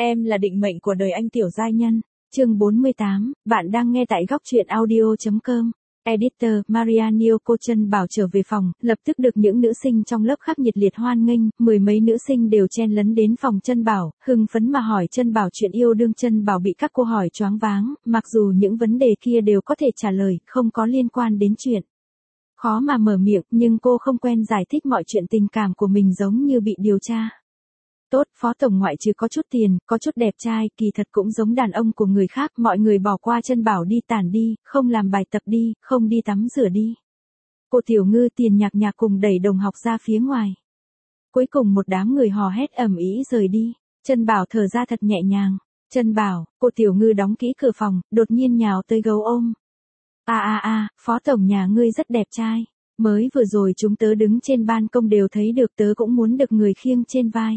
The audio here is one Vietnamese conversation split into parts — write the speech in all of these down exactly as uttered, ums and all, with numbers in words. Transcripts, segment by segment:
Em là định mệnh của đời anh tiểu giai nhân. Chương bốn mươi tám, bạn đang nghe tại góc truyện audio chấm com. Editor, Marianne cô Trân Bảo trở về phòng, lập tức được những nữ sinh trong lớp khác nhiệt liệt hoan nghênh, mười mấy nữ sinh đều chen lấn đến phòng Trân Bảo, hưng phấn mà hỏi Trân Bảo chuyện yêu đương. Trân Bảo bị các cô hỏi choáng váng, mặc dù những vấn đề kia đều có thể trả lời, không có liên quan đến chuyện. Khó mà mở miệng, nhưng cô không quen giải thích mọi chuyện tình cảm của mình giống như bị điều tra. Tốt, phó tổng ngoại trừ có chút tiền, có chút đẹp trai, kỳ thật cũng giống đàn ông của người khác, mọi người bỏ qua Trân Bảo đi tản đi, không làm bài tập đi, không đi tắm rửa đi. Cô Tiểu Ngư Tiền Nhạc Nhạc cùng đẩy đồng học ra phía ngoài. Cuối cùng một đám người hò hét ầm ĩ rời đi, Trân Bảo thở ra thật nhẹ nhàng. Trân Bảo, cô Tiểu Ngư đóng kỹ cửa phòng, đột nhiên nhào tới gấu ôm. A a a, phó tổng nhà ngươi rất đẹp trai, mới vừa rồi chúng tớ đứng trên ban công đều thấy được, tớ cũng muốn được người khiêng trên vai.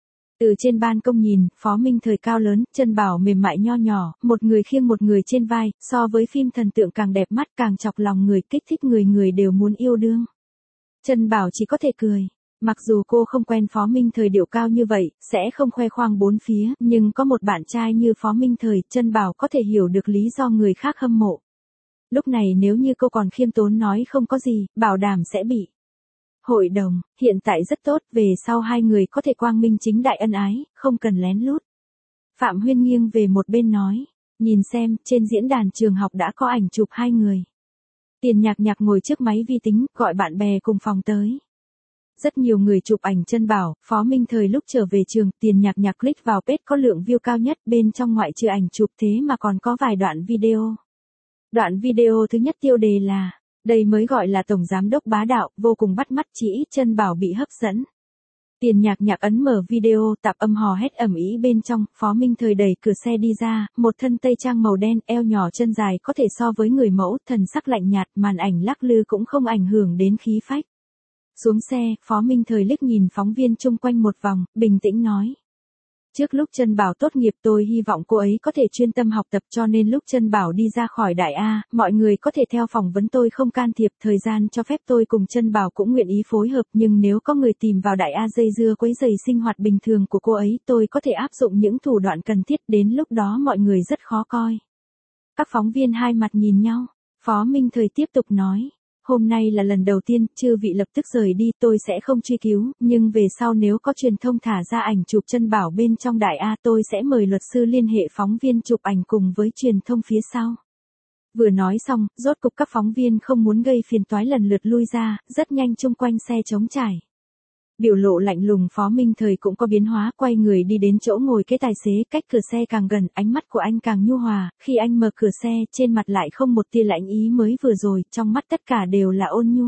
Từ trên ban công nhìn, Phó Minh Thời cao lớn, Trân Bảo mềm mại nho nhỏ, một người khiêng một người trên vai, so với phim thần tượng càng đẹp mắt, càng chọc lòng người, kích thích người người đều muốn yêu đương. Trân Bảo chỉ có thể cười. Mặc dù cô không quen Phó Minh Thời điệu cao như vậy, sẽ không khoe khoang bốn phía, nhưng có một bạn trai như Phó Minh Thời, Trân Bảo có thể hiểu được lý do người khác hâm mộ. Lúc này nếu như cô còn khiêm tốn nói không có gì, bảo đảm sẽ bị hội đồng. Hiện tại rất tốt, về sau hai người có thể quang minh chính đại ân ái, không cần lén lút. Phạm Huyên nghiêng về một bên nói, nhìn xem, trên diễn đàn trường học đã có ảnh chụp hai người. Tiền Nhạc Nhạc ngồi trước máy vi tính, gọi bạn bè cùng phòng tới. Rất nhiều người chụp ảnh Trân Bảo, Phó Minh Thời lúc trở về trường, Tiền Nhạc Nhạc click vào page có lượng view cao nhất, bên trong ngoại trừ ảnh chụp thế mà còn có vài đoạn video. Đoạn video thứ nhất tiêu đề là, đây mới gọi là tổng giám đốc bá đạo, vô cùng bắt mắt, chỉ ít Trân Bảo bị hấp dẫn. Tiền Nhạc Nhạc ấn mở video, tạp âm hò hét ầm ĩ bên trong, Phó Minh Thời đẩy cửa xe đi ra, một thân tây trang màu đen, eo nhỏ chân dài có thể so với người mẫu, thần sắc lạnh nhạt, màn ảnh lắc lư cũng không ảnh hưởng đến khí phách. Xuống xe, Phó Minh Thời liếc nhìn phóng viên chung quanh một vòng, bình tĩnh nói. Trước lúc Trân Bảo tốt nghiệp tôi hy vọng cô ấy có thể chuyên tâm học tập, cho nên lúc Trân Bảo đi ra khỏi Đại A, mọi người có thể theo phỏng vấn tôi không can thiệp, thời gian cho phép tôi cùng Trân Bảo cũng nguyện ý phối hợp, nhưng nếu có người tìm vào Đại A dây dưa quấy rầy sinh hoạt bình thường của cô ấy, tôi có thể áp dụng những thủ đoạn cần thiết, đến lúc đó mọi người rất khó coi. Các phóng viên hai mặt nhìn nhau, Phó Minh Thời tiếp tục nói. Hôm nay là lần đầu tiên, chư vị lập tức rời đi, tôi sẽ không truy cứu, nhưng về sau nếu có truyền thông thả ra ảnh chụp Trân Bảo bên trong Đại A tôi sẽ mời luật sư liên hệ phóng viên chụp ảnh cùng với truyền thông phía sau. Vừa nói xong, rốt cục các phóng viên không muốn gây phiền toái lần lượt lui ra, rất nhanh chung quanh xe trống trải. Biểu lộ lạnh lùng Phó Minh Thời cũng có biến hóa, quay người đi đến chỗ ngồi kế tài xế, cách cửa xe càng gần, ánh mắt của anh càng nhu hòa, khi anh mở cửa xe, trên mặt lại không một tia lạnh ý mới vừa rồi, trong mắt tất cả đều là ôn nhu.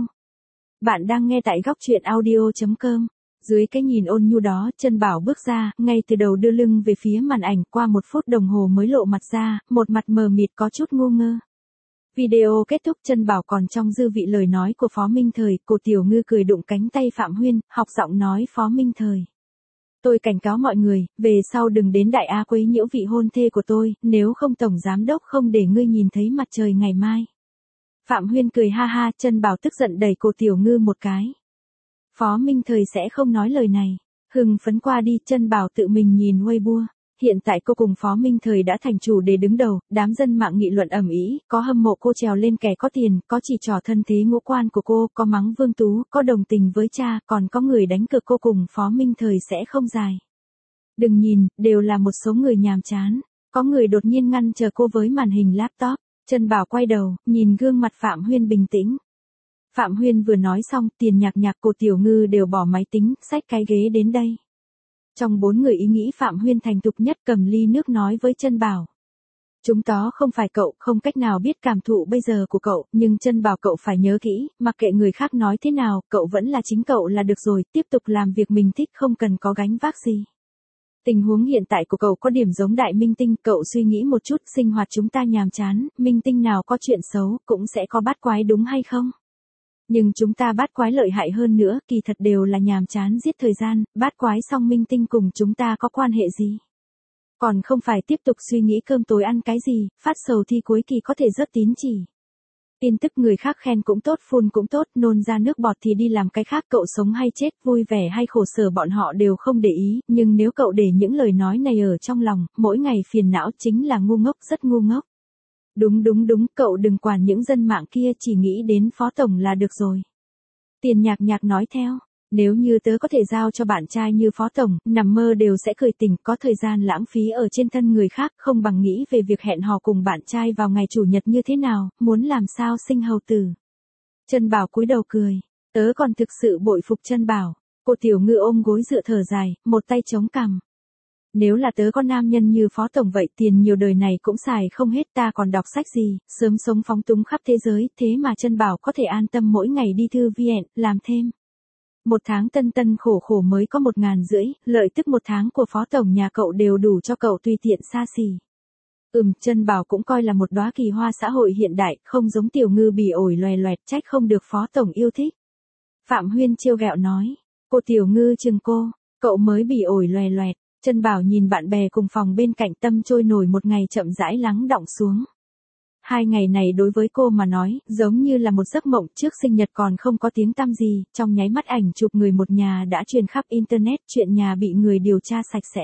Bạn đang nghe tại góc truyện audio chấm com. Dưới cái nhìn ôn nhu đó, Trân Bảo bước ra, ngay từ đầu đưa lưng về phía màn ảnh, qua một phút đồng hồ mới lộ mặt ra, một mặt mờ mịt có chút ngu ngơ. Video kết thúc, Trân Bảo còn trong dư vị lời nói của Phó Minh Thời, cô Tiểu Ngư cười đụng cánh tay Phạm Huyên, học giọng nói Phó Minh Thời. Tôi cảnh cáo mọi người, về sau đừng đến Đại A quấy nhiễu vị hôn thê của tôi, nếu không tổng giám đốc không để ngươi nhìn thấy mặt trời ngày mai. Phạm Huyên cười ha ha, Trân Bảo tức giận đẩy cô Tiểu Ngư một cái. Phó Minh Thời sẽ không nói lời này. Hưng phấn qua đi, Trân Bảo tự mình nhìn Weibo. Hiện tại cô cùng Phó Minh Thời đã thành chủ để đứng đầu, đám dân mạng nghị luận ầm ĩ, có hâm mộ cô trèo lên kẻ có tiền, có chỉ trỏ thân thế ngũ quan của cô, có mắng Vương Tú, có đồng tình với cha, còn có người đánh cược cô cùng Phó Minh Thời sẽ không dài. Đừng nhìn, đều là một số người nhàm chán. Có người đột nhiên ngăn chờ cô với màn hình laptop. Trân Bảo quay đầu, nhìn gương mặt Phạm Huyên bình tĩnh. Phạm Huyên vừa nói xong, Tiền Nhạc Nhạc cô Tiểu Ngư đều bỏ máy tính, xách cái ghế đến đây. Trong bốn người ý nghĩ Phạm Huyên thành thục nhất, cầm ly nước nói với Trân Bảo. Chúng đó không phải cậu, không cách nào biết cảm thụ bây giờ của cậu, nhưng Trân Bảo cậu phải nhớ kỹ, mặc kệ người khác nói thế nào, cậu vẫn là chính cậu là được rồi, tiếp tục làm việc mình thích, không cần có gánh vác gì. Tình huống hiện tại của cậu có điểm giống Đại Minh Tinh, cậu suy nghĩ một chút, sinh hoạt chúng ta nhàm chán, minh tinh nào có chuyện xấu, cũng sẽ có bát quái đúng hay không? Nhưng chúng ta bát quái lợi hại hơn nữa, kỳ thật đều là nhàm chán giết thời gian, bát quái xong minh tinh cùng chúng ta có quan hệ gì? Còn không phải tiếp tục suy nghĩ cơm tối ăn cái gì, phát sầu thi cuối kỳ có thể rớt tín chỉ. Tin tức người khác khen cũng tốt, phun cũng tốt, nôn ra nước bọt thì đi làm cái khác, cậu sống hay chết, vui vẻ hay khổ sở bọn họ đều không để ý, nhưng nếu cậu để những lời nói này ở trong lòng, mỗi ngày phiền não chính là ngu ngốc, rất ngu ngốc. Đúng đúng đúng, cậu đừng quản những dân mạng kia, chỉ nghĩ đến Phó Tổng là được rồi. Tiền Nhạc Nhạc nói theo. Nếu như tớ có thể giao cho bạn trai như Phó Tổng, nằm mơ đều sẽ cười tỉnh, có thời gian lãng phí ở trên thân người khác, không bằng nghĩ về việc hẹn hò cùng bạn trai vào ngày chủ nhật như thế nào, muốn làm sao sinh hầu tử. Trân Bảo cúi đầu cười, tớ còn thực sự bội phục Trân Bảo. Cô Tiểu Ngư ôm gối dựa thở dài, một tay chống cằm. Nếu là tớ có nam nhân như Phó Tổng vậy, tiền nhiều đời này cũng xài không hết, ta còn đọc sách gì, sớm sống phóng túng khắp thế giới, thế mà Trân Bảo có thể an tâm mỗi ngày đi thư viện, làm thêm. Một tháng tân tân khổ khổ mới có một ngàn rưỡi, lợi tức một tháng của Phó Tổng nhà cậu đều đủ cho cậu tùy tiện xa xỉ. Ừm, Trân Bảo cũng coi là một đóa kỳ hoa xã hội hiện đại, không giống Tiểu Ngư bỉ ổi loè loẹt, trách không được Phó Tổng yêu thích. Phạm Huyên trêu ghẹo nói, cô Tiểu Ngư chừng cô, cậu mới bỉ ổi loè loẹt. Trân Bảo nhìn bạn bè cùng phòng bên cạnh, tâm trôi nổi một ngày chậm rãi lắng đọng xuống. Hai ngày này đối với cô mà nói, giống như là một giấc mộng, trước sinh nhật còn không có tiếng tăm gì, trong nháy mắt ảnh chụp người một nhà đã truyền khắp Internet, chuyện nhà bị người điều tra sạch sẽ.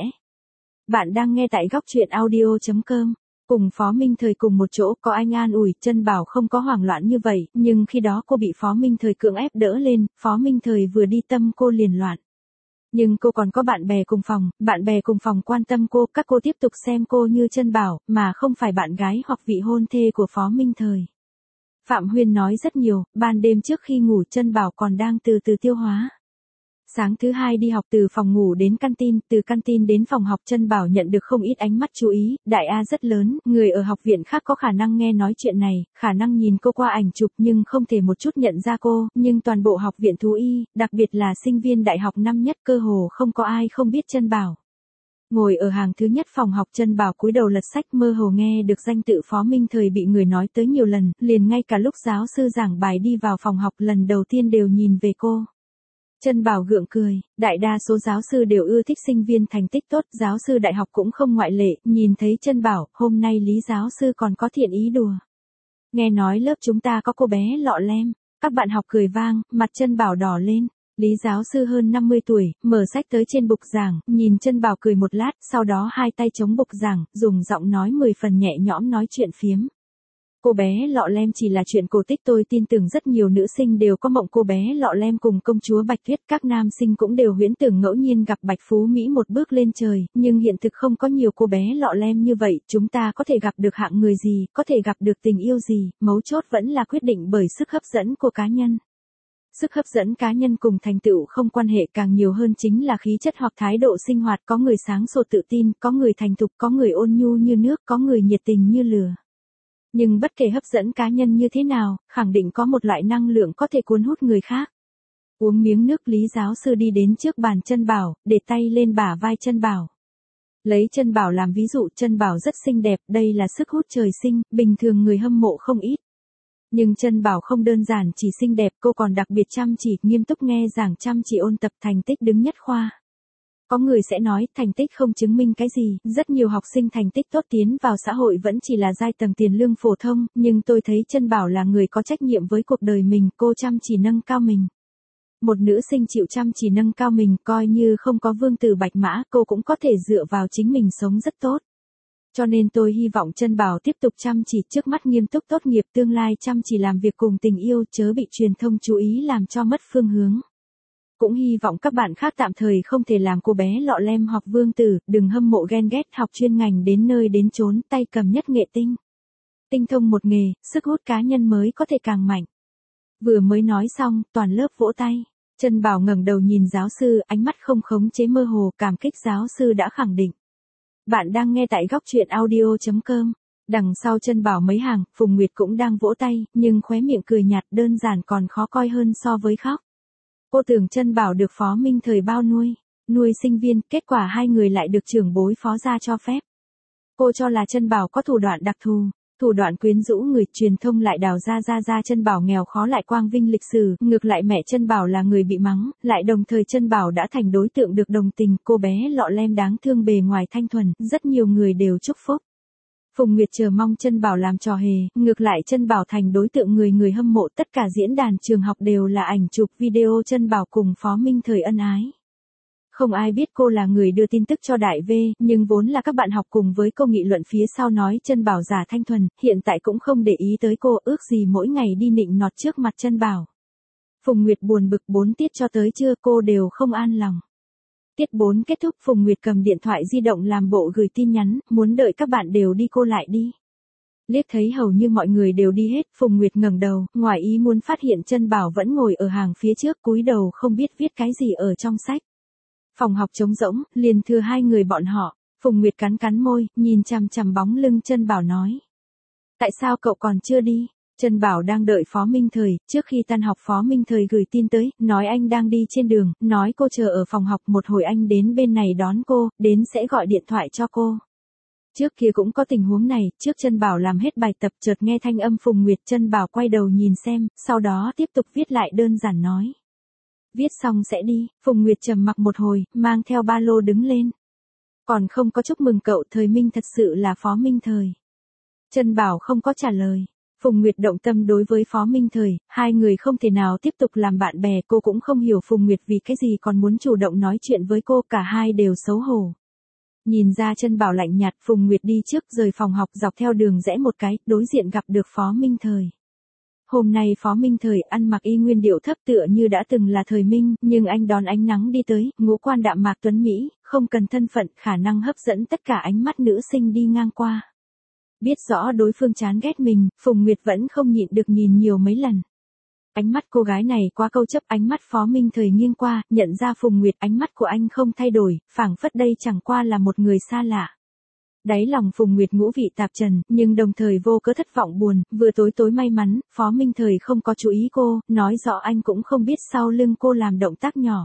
Bạn đang nghe tại góc truyện audio chấm com. Cùng Phó Minh Thời cùng một chỗ, có anh an ủi, Trân Bảo không có hoảng loạn như vậy, nhưng khi đó cô bị Phó Minh Thời cưỡng ép đỡ lên, Phó Minh Thời vừa đi tâm cô liền loạn. Nhưng cô còn có bạn bè cùng phòng, bạn bè cùng phòng quan tâm cô, các cô tiếp tục xem cô như Trân Bảo, mà không phải bạn gái hoặc vị hôn thê của Phó Minh Thời. Phạm Huyên nói rất nhiều, ban đêm trước khi ngủ Trân Bảo còn đang từ từ tiêu hóa. Sáng thứ hai đi học, từ phòng ngủ đến canteen, từ canteen đến phòng học, Trân Bảo nhận được không ít ánh mắt chú ý, đại A rất lớn, người ở học viện khác có khả năng nghe nói chuyện này, khả năng nhìn cô qua ảnh chụp nhưng không thể một chút nhận ra cô, nhưng toàn bộ học viện thú y, đặc biệt là sinh viên đại học năm nhất, cơ hồ không có ai không biết Trân Bảo. Ngồi ở hàng thứ nhất phòng học, Trân Bảo cúi đầu lật sách, mơ hồ nghe được danh tự Phó Minh Thời bị người nói tới nhiều lần, liền ngay cả lúc giáo sư giảng bài đi vào phòng học lần đầu tiên đều nhìn về cô. Trân Bảo gượng cười, đại đa số giáo sư đều ưa thích sinh viên thành tích tốt, giáo sư đại học cũng không ngoại lệ, nhìn thấy Trân Bảo, hôm nay Lý giáo sư còn có thiện ý đùa. Nghe nói lớp chúng ta có cô bé lọ lem, các bạn học cười vang, mặt Trân Bảo đỏ lên. Lý giáo sư hơn năm mươi tuổi, mở sách tới trên bục giảng, nhìn Trân Bảo cười một lát, sau đó hai tay chống bục giảng, dùng giọng nói mười phần nhẹ nhõm nói chuyện phiếm. Cô bé lọ lem chỉ là chuyện cổ tích, tôi tin tưởng rất nhiều nữ sinh đều có mộng cô bé lọ lem cùng công chúa Bạch Tuyết, các nam sinh cũng đều huyễn tưởng ngẫu nhiên gặp Bạch Phú Mỹ một bước lên trời, nhưng hiện thực không có nhiều cô bé lọ lem như vậy, chúng ta có thể gặp được hạng người gì, có thể gặp được tình yêu gì, mấu chốt vẫn là quyết định bởi sức hấp dẫn của cá nhân. Sức hấp dẫn cá nhân cùng thành tựu không quan hệ, càng nhiều hơn chính là khí chất hoặc thái độ sinh hoạt, có người sáng sủa tự tin, có người thành thục, có người ôn nhu như nước, có người nhiệt tình như lửa. Nhưng bất kể hấp dẫn cá nhân như thế nào, khẳng định có một loại năng lượng có thể cuốn hút người khác. Uống miếng nước, Lý giáo sư đi đến trước bàn Trân Bảo, để tay lên bả vai Trân Bảo. Lấy Trân Bảo làm ví dụ, Trân Bảo rất xinh đẹp, đây là sức hút trời sinh, bình thường người hâm mộ không ít. Nhưng Trân Bảo không đơn giản chỉ xinh đẹp, cô còn đặc biệt chăm chỉ, nghiêm túc nghe giảng, chăm chỉ ôn tập, thành tích đứng nhất khoa. Có người sẽ nói, thành tích không chứng minh cái gì, rất nhiều học sinh thành tích tốt tiến vào xã hội vẫn chỉ là giai tầng tiền lương phổ thông, nhưng tôi thấy Trân Bảo là người có trách nhiệm với cuộc đời mình, cô chăm chỉ nâng cao mình. Một nữ sinh chịu chăm chỉ nâng cao mình, coi như không có vương tử bạch mã, cô cũng có thể dựa vào chính mình sống rất tốt. Cho nên tôi hy vọng Trân Bảo tiếp tục chăm chỉ, trước mắt nghiêm túc tốt nghiệp, tương lai chăm chỉ làm việc cùng tình yêu, chớ bị truyền thông chú ý làm cho mất phương hướng. Cũng hy vọng các bạn khác tạm thời không thể làm cô bé lọ lem hoặc vương tử, đừng hâm mộ ghen ghét, học chuyên ngành đến nơi đến chốn, tay cầm nhất nghệ tinh. Tinh thông một nghề, sức hút cá nhân mới có thể càng mạnh. Vừa mới nói xong, toàn lớp vỗ tay. Trân Bảo ngẩng đầu nhìn giáo sư, ánh mắt không khống chế mơ hồ, cảm kích giáo sư đã khẳng định. Bạn đang nghe tại góc truyện audio chấm com. Đằng sau Trân Bảo mấy hàng, Phùng Nguyệt cũng đang vỗ tay, nhưng khóe miệng cười nhạt, đơn giản còn khó coi hơn so với khóc. Cô tưởng Trân Bảo được Phó Minh Thời bao nuôi, nuôi sinh viên, kết quả hai người lại được trưởng bối Phó gia cho phép. Cô cho là Trân Bảo có thủ đoạn đặc thù, thủ đoạn quyến rũ người, truyền thông lại đào ra ra ra Trân Bảo nghèo khó lại quang vinh lịch sử, ngược lại mẹ Trân Bảo là người bị mắng, lại đồng thời Trân Bảo đã thành đối tượng được đồng tình, cô bé lọ lem đáng thương bề ngoài thanh thuần, rất nhiều người đều chúc phúc. Phùng Nguyệt chờ mong Chân Bảo làm trò hề, ngược lại Chân Bảo thành đối tượng người người hâm mộ, tất cả diễn đàn trường học đều là ảnh chụp video Chân Bảo cùng Phó Minh Thời ân ái. Không ai biết cô là người đưa tin tức cho Đại V, nhưng vốn là các bạn học cùng với cô nghị luận phía sau nói Chân Bảo giả thanh thuần, hiện tại cũng không để ý tới cô, ước gì mỗi ngày đi nịnh nọt trước mặt Chân Bảo. Phùng Nguyệt buồn bực bốn tiết cho tới trưa cô đều không an lòng. Tiết bốn kết thúc, Phùng Nguyệt cầm điện thoại di động làm bộ gửi tin nhắn, muốn đợi các bạn đều đi cô lại đi. Liếc thấy hầu như mọi người đều đi hết, Phùng Nguyệt ngẩng đầu, ngoài ý muốn phát hiện Chân Bảo vẫn ngồi ở hàng phía trước, cúi đầu không biết viết cái gì ở trong sách. Phòng học trống rỗng, liền thừa hai người bọn họ. Phùng Nguyệt cắn cắn môi, nhìn chằm chằm bóng lưng Chân Bảo nói. Tại sao cậu còn chưa đi? Chân Bảo đang đợi Phó Minh Thời, trước khi tan học Phó Minh Thời gửi tin tới, nói anh đang đi trên đường, nói cô chờ ở phòng học một hồi anh đến bên này đón cô, đến sẽ gọi điện thoại cho cô. Trước kia cũng có tình huống này, trước Chân Bảo làm hết bài tập chợt nghe thanh âm Phùng Nguyệt, Chân Bảo quay đầu nhìn xem, sau đó tiếp tục viết lại đơn giản nói. Viết xong sẽ đi, Phùng Nguyệt trầm mặc một hồi, mang theo ba lô đứng lên. Còn không có chúc mừng cậu, Thời Minh thật sự là Phó Minh Thời. Chân Bảo không có trả lời. Phùng Nguyệt động tâm đối với Phó Minh Thời, hai người không thể nào tiếp tục làm bạn bè, cô cũng không hiểu Phùng Nguyệt vì cái gì còn muốn chủ động nói chuyện với cô, cả hai đều xấu hổ. Nhìn ra Chân Bảo lạnh nhạt, Phùng Nguyệt đi trước rời phòng học dọc theo đường rẽ một cái, đối diện gặp được Phó Minh Thời. Hôm nay Phó Minh Thời ăn mặc y nguyên điệu thấp tựa như đã từng là Thời Minh, nhưng anh đón ánh nắng đi tới, ngũ quan đạm mạc tuấn Mỹ, không cần thân phận, khả năng hấp dẫn tất cả ánh mắt nữ sinh đi ngang qua. Biết rõ đối phương chán ghét mình, Phùng Nguyệt vẫn không nhịn được nhìn nhiều mấy lần. Ánh mắt cô gái này quá câu chấp, ánh mắt Phó Minh Thời nghiêng qua, nhận ra Phùng Nguyệt, ánh mắt của anh không thay đổi, phảng phất đây chẳng qua là một người xa lạ. Đáy lòng Phùng Nguyệt ngũ vị tạp trần, nhưng đồng thời vô cớ thất vọng buồn, vừa tối tối may mắn, Phó Minh Thời không có chú ý cô, nói rõ anh cũng không biết sau lưng cô làm động tác nhỏ.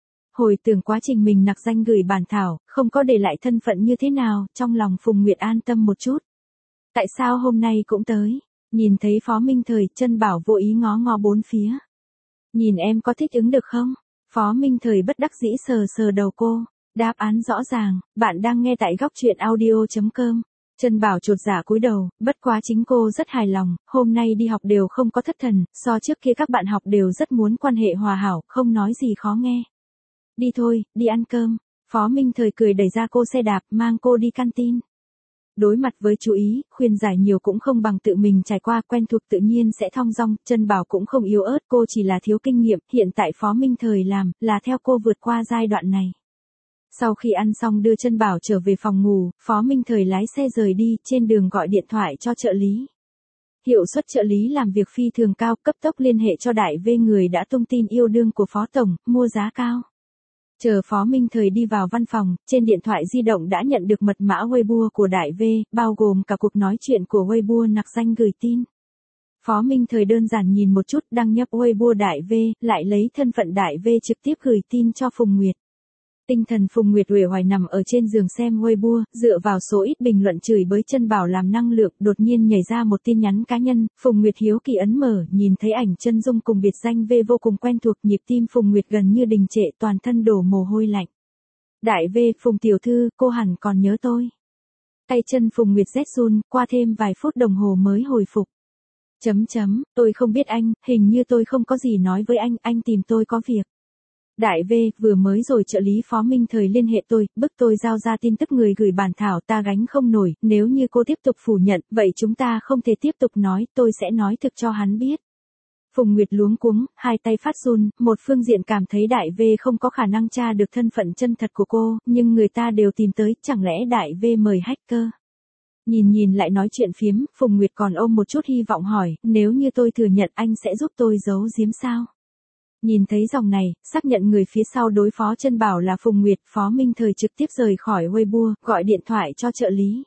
Hồi tưởng quá trình mình nặc danh gửi bản thảo, không có để lại thân phận như thế nào, trong lòng Phùng Nguyệt an tâm một chút. Tại sao hôm nay cũng tới? Nhìn thấy Phó Minh Thời, Chân Bảo vô ý ngó ngó bốn phía. Nhìn em có thích ứng được không? Phó Minh Thời bất đắc dĩ sờ sờ đầu cô. Đáp án rõ ràng, bạn đang nghe tại góc truyện audio chấm com. Chân Bảo chột dạ cúi đầu, bất quá chính cô rất hài lòng, hôm nay đi học đều không có thất thần, so trước kia các bạn học đều rất muốn quan hệ hòa hảo, không nói gì khó nghe. Đi thôi, đi ăn cơm. Phó Minh Thời cười đẩy ra cô xe đạp, mang cô đi canteen. Đối mặt với chú ý, khuyên giải nhiều cũng không bằng tự mình trải qua, quen thuộc tự nhiên sẽ thong dong, Chân Bảo cũng không yếu ớt, cô chỉ là thiếu kinh nghiệm, hiện tại Phó Minh Thời làm, là theo cô vượt qua giai đoạn này. Sau khi ăn xong đưa Chân Bảo trở về phòng ngủ, Phó Minh Thời lái xe rời đi, trên đường gọi điện thoại cho trợ lý. Hiệu suất trợ lý làm việc phi thường cao, cấp tốc liên hệ cho Đại V người đã tung tin yêu đương của Phó Tổng, mua giá cao. Chờ Phó Minh Thời đi vào văn phòng, trên điện thoại di động đã nhận được mật mã Weibo của Đại V, bao gồm cả cuộc nói chuyện của Weibo nặc danh gửi tin. Phó Minh Thời đơn giản nhìn một chút, đăng nhập Weibo Đại V, lại lấy thân phận Đại V trực tiếp gửi tin cho Phùng Nguyệt. Tinh thần Phùng Nguyệt uể oải nằm ở trên giường xem Weibo, dựa vào số ít bình luận chửi bới Chân Bảo làm năng lượng, đột nhiên nhảy ra một tin nhắn cá nhân, Phùng Nguyệt hiếu kỳ ấn mở, nhìn thấy ảnh chân dung cùng biệt danh V vô cùng quen thuộc, nhịp tim Phùng Nguyệt gần như đình trệ, toàn thân đổ mồ hôi lạnh. Đại V, Phùng tiểu thư, cô hẳn còn nhớ tôi. Tay chân Phùng Nguyệt rét run, qua thêm vài phút đồng hồ mới hồi phục. Chấm chấm, tôi không biết anh, hình như tôi không có gì nói với anh, anh tìm tôi có việc. Đại V, vừa mới rồi trợ lý Phó Minh Thời liên hệ tôi, bức tôi giao ra tin tức người gửi bản thảo, ta gánh không nổi, nếu như cô tiếp tục phủ nhận, vậy chúng ta không thể tiếp tục nói, tôi sẽ nói thực cho hắn biết. Phùng Nguyệt luống cuống, hai tay phát run, một phương diện cảm thấy Đại V không có khả năng tra được thân phận chân thật của cô, nhưng người ta đều tìm tới, chẳng lẽ Đại V mời hacker. Nhìn nhìn lại nói chuyện phiếm, Phùng Nguyệt còn ôm một chút hy vọng hỏi, nếu như tôi thừa nhận anh sẽ giúp tôi giấu giếm sao? Nhìn thấy dòng này, xác nhận người phía sau đối phó Chân Bảo là Phùng Nguyệt, Phó Minh Thời trực tiếp rời khỏi Weibo, gọi điện thoại cho trợ lý.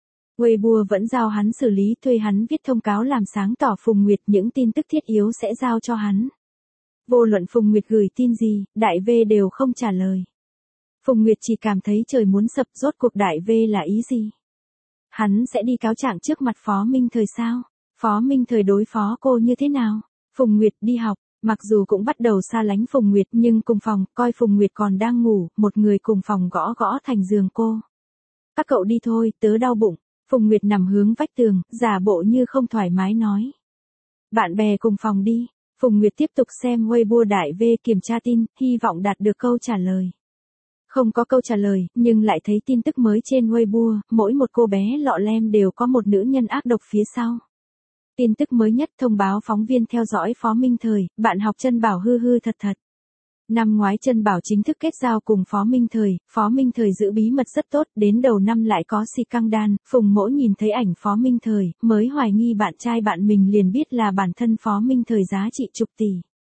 Weibo vẫn giao hắn xử lý, thuê hắn viết thông cáo làm sáng tỏ Phùng Nguyệt, những tin tức thiết yếu sẽ giao cho hắn. Vô luận Phùng Nguyệt gửi tin gì, Đại V đều không trả lời. Phùng Nguyệt chỉ cảm thấy trời muốn sập, rốt cuộc Đại V là ý gì? Hắn sẽ đi cáo trạng trước mặt Phó Minh Thời sao? Phó Minh Thời đối phó cô như thế nào? Phùng Nguyệt đi học. Mặc dù cũng bắt đầu xa lánh Phùng Nguyệt, nhưng cùng phòng, coi Phùng Nguyệt còn đang ngủ, một người cùng phòng gõ gõ thành giường cô. Các cậu đi thôi, tớ đau bụng. Phùng Nguyệt nằm hướng vách tường, giả bộ như không thoải mái nói. Bạn bè cùng phòng đi. Phùng Nguyệt tiếp tục xem Weibo đại V kiểm tra tin, hy vọng đạt được câu trả lời. Không có câu trả lời, nhưng lại thấy tin tức mới trên Weibo, mỗi một cô bé lọ lem đều có một nữ nhân ác độc phía sau. Tin tức mới nhất thông báo phóng viên theo dõi Phó Minh Thời, bạn học Trân Bảo hư hư thật thật. Năm ngoái Trân Bảo chính thức kết giao cùng Phó Minh Thời, Phó Minh Thời giữ bí mật rất tốt, đến đầu năm lại có si căng đan, Phùng Mỗ nhìn thấy ảnh Phó Minh Thời, mới hoài nghi bạn trai bạn mình liền biết là bản thân Phó Minh Thời giá trị chục tỷ.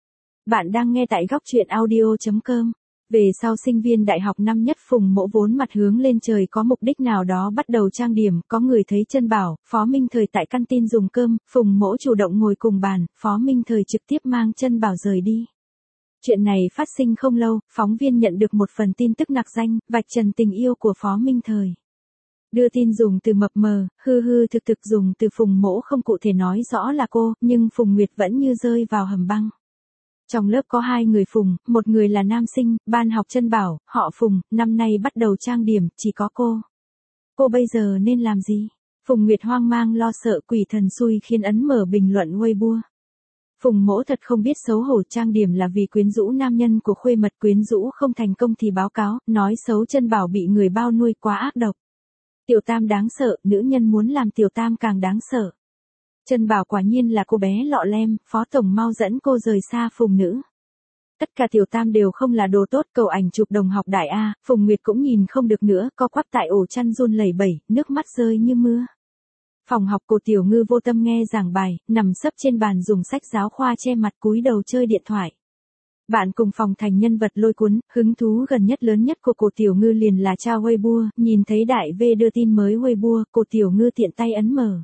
Bạn đang nghe tại góc truyện audio chấm com. Về sau sinh viên đại học năm nhất Phùng Mỗ vốn mặt hướng lên trời có mục đích nào đó bắt đầu trang điểm, có người thấy Trân Bảo, Phó Minh Thời tại căn tin dùng cơm, Phùng Mỗ chủ động ngồi cùng bàn, Phó Minh Thời trực tiếp mang Trân Bảo rời đi. Chuyện này phát sinh không lâu, phóng viên nhận được một phần tin tức nặc danh, vạch trần tình yêu của Phó Minh Thời. Đưa tin dùng từ mập mờ, hư hư thực thực dùng từ Phùng Mỗ không cụ thể nói rõ là cô, nhưng Phùng Nguyệt vẫn như rơi vào hầm băng. Trong lớp có hai người Phùng, một người là nam sinh, ban học Trân Bảo, họ Phùng, năm nay bắt đầu trang điểm, chỉ có cô. Cô bây giờ nên làm gì? Phùng Nguyệt hoang mang lo sợ quỷ thần xui khiến ấn mở bình luận Weibo. Phùng Mỗ thật không biết xấu hổ, trang điểm là vì quyến rũ nam nhân của khuê mật, quyến rũ không thành công thì báo cáo, nói xấu Trân Bảo bị người bao nuôi quá ác độc. Tiểu Tam đáng sợ, nữ nhân muốn làm Tiểu Tam càng đáng sợ. Trân Bảo quả nhiên là cô bé lọ lem, Phó Tổng mau dẫn cô rời xa Phùng nữ. Tất cả Tiểu Tam đều không là đồ tốt, cầu ảnh chụp đồng học đại A, Phùng Nguyệt cũng nhìn không được nữa, co quắp tại ổ chăn run lẩy bẩy, nước mắt rơi như mưa. Phòng học cô Tiểu Ngư vô tâm nghe giảng bài, nằm sấp trên bàn dùng sách giáo khoa che mặt cúi đầu chơi điện thoại. Bạn cùng phòng thành nhân vật lôi cuốn, hứng thú gần nhất lớn nhất của cô Tiểu Ngư liền là tra Weibo, nhìn thấy đại V đưa tin mới Weibo, cô Tiểu Ngư tiện tay ấn mở.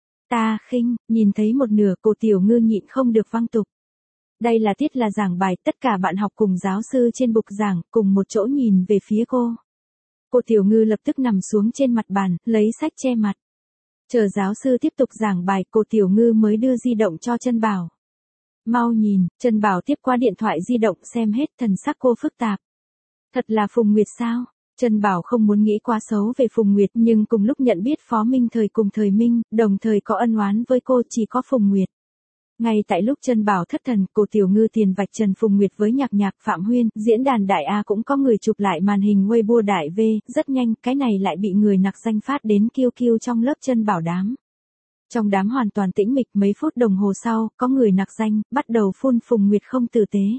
Ta khinh, nhìn thấy một nửa cô Tiểu Ngư nhịn không được văng tục. Đây là tiết là giảng bài, tất cả bạn học cùng giáo sư trên bục giảng, cùng một chỗ nhìn về phía cô. Cô Tiểu Ngư lập tức nằm xuống trên mặt bàn, lấy sách che mặt. Chờ giáo sư tiếp tục giảng bài, cô Tiểu Ngư mới đưa di động cho Trân Bảo. Mau nhìn, Trân Bảo tiếp qua điện thoại di động xem hết, thần sắc cô phức tạp. Thật là Phùng Nguyệt sao? Trân Bảo không muốn nghĩ quá xấu về Phùng Nguyệt, nhưng cùng lúc nhận biết Phó Minh Thời cùng Thời Minh, đồng thời có ân oán với cô chỉ có Phùng Nguyệt. Ngay tại lúc Trân Bảo thất thần, cô Tiểu Ngư tiền vạch trần Phùng Nguyệt với nhạc nhạc Phạm Huyên, diễn đàn đại A cũng có người chụp lại màn hình Weibo đại V, rất nhanh, cái này lại bị người nặc danh phát đến kiêu kiêu trong lớp Trân Bảo đám. Trong đám hoàn toàn tĩnh mịch, mấy phút đồng hồ sau, có người nặc danh, bắt đầu phun Phùng Nguyệt không tử tế.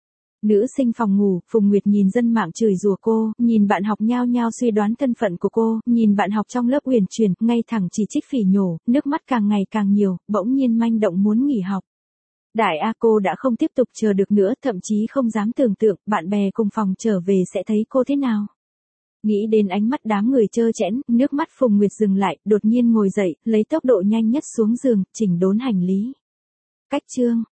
Nữ sinh phòng ngủ, Phùng Nguyệt nhìn dân mạng chửi rủa cô, nhìn bạn học nhao nhao suy đoán thân phận của cô, nhìn bạn học trong lớp uyển chuyển, ngay thẳng chỉ trích phỉ nhổ, nước mắt càng ngày càng nhiều, bỗng nhiên manh động muốn nghỉ học. Đại A cô đã không tiếp tục chờ được nữa, thậm chí không dám tưởng tượng, bạn bè cùng phòng trở về sẽ thấy cô thế nào. Nghĩ đến ánh mắt đám người trơ trẽn, nước mắt Phùng Nguyệt dừng lại, đột nhiên ngồi dậy, lấy tốc độ nhanh nhất xuống giường, chỉnh đốn hành lý. Cách chương,